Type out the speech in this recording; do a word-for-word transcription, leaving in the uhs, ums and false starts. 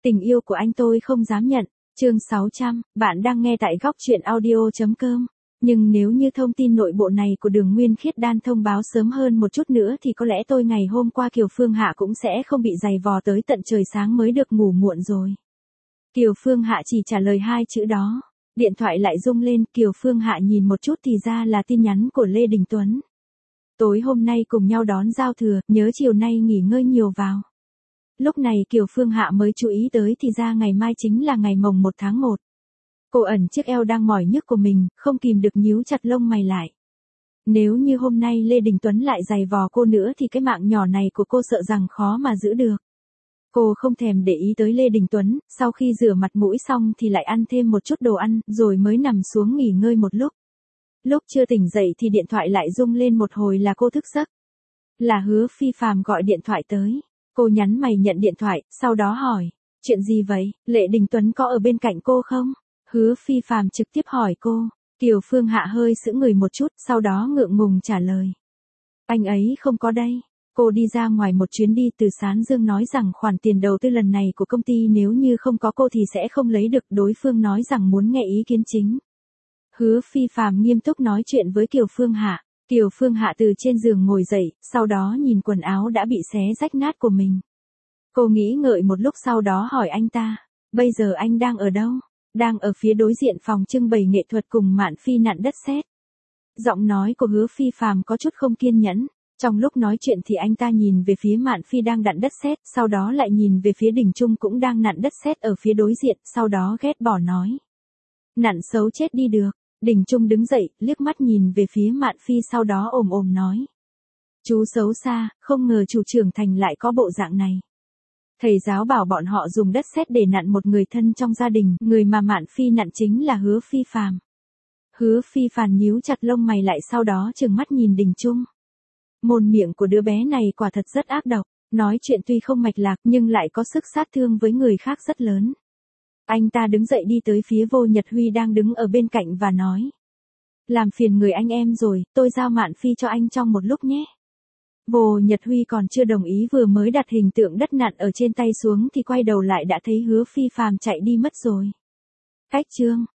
Tình yêu của anh tôi không dám nhận. Chương sáu trăm, bạn đang nghe tại góc truyện audio.com. Nhưng nếu như thông tin nội bộ này của Đường Nguyên Khiết Đan thông báo sớm hơn một chút nữa thì có lẽ tôi ngày hôm qua Kiều Phương Hạ cũng sẽ không bị giày vò tới tận trời sáng mới được ngủ muộn rồi. Kiều Phương Hạ chỉ trả lời hai chữ đó. Điện thoại lại rung lên, Kiều Phương Hạ nhìn một chút thì ra là tin nhắn của Lê Đình Tuấn. Tối hôm nay cùng nhau đón giao thừa, nhớ chiều nay nghỉ ngơi nhiều vào. Lúc này Kiều Phương Hạ mới chú ý tới thì ra ngày mai chính là ngày mồng một tháng một. Cô ẩn chiếc eo đang mỏi nhức của mình, không kìm được nhíu chặt lông mày lại. Nếu như hôm nay Lê Đình Tuấn lại giày vò cô nữa thì cái mạng nhỏ này của cô sợ rằng khó mà giữ được. Cô không thèm để ý tới Lê Đình Tuấn, sau khi rửa mặt mũi xong thì lại ăn thêm một chút đồ ăn, rồi mới nằm xuống nghỉ ngơi một lúc. Lúc chưa tỉnh dậy thì điện thoại lại rung lên một hồi là cô thức giấc. Là Hứa Phi Phàm gọi điện thoại tới. Cô nhắn mày nhận điện thoại, sau đó hỏi, chuyện gì vậy, Lê Đình Tuấn có ở bên cạnh cô không? Hứa Phi Phàm trực tiếp hỏi cô. Kiều Phương Hạ hơi sững người một chút, sau đó ngượng ngùng trả lời. Anh ấy không có đây. Cô đi ra ngoài một chuyến đi, Từ Sán Dương nói rằng khoản tiền đầu tư lần này của công ty nếu như không có cô thì sẽ không lấy được, đối phương nói rằng muốn nghe ý kiến chính. Hứa Phi Phàm nghiêm túc nói chuyện với Kiều Phương Hạ. Kiều Phương Hạ từ trên giường ngồi dậy, sau đó nhìn quần áo đã bị xé rách nát của mình. Cô nghĩ ngợi một lúc sau đó hỏi anh ta, bây giờ anh đang ở đâu? Đang ở phía đối diện phòng trưng bày nghệ thuật cùng Mạn Phi nặn đất sét. Giọng nói của Hứa Phi Phàm có chút không kiên nhẫn. Trong lúc nói chuyện thì anh ta nhìn về phía Mạn Phi đang nặn đất sét, sau đó lại nhìn về phía Đình Trung cũng đang nặn đất sét ở phía đối diện, sau đó ghét bỏ nói. Nặn xấu chết đi được. Đình Trung đứng dậy, liếc mắt nhìn về phía Mạn Phi sau đó ồm ồm nói. Chú xấu xa, không ngờ chủ trưởng thành lại có bộ dạng này. Thầy giáo bảo bọn họ dùng đất sét để nặn một người thân trong gia đình, người mà Mạn Phi nặn chính là Hứa Phi Phàm. Hứa Phi Phàm nhíu chặt lông mày lại sau đó trừng mắt nhìn Đình Trung. Mồm miệng của đứa bé này quả thật rất ác độc, nói chuyện tuy không mạch lạc nhưng lại có sức sát thương với người khác rất lớn. Anh ta đứng dậy đi tới phía Vô Nhật Huy đang đứng ở bên cạnh và nói. Làm phiền người anh em rồi, tôi giao Mạn Phi cho anh trong một lúc nhé. Vô Nhật Huy còn chưa đồng ý, vừa mới đặt hình tượng đất nặn ở trên tay xuống thì quay đầu lại đã thấy Hứa Phi Phàm chạy đi mất rồi. Cách chương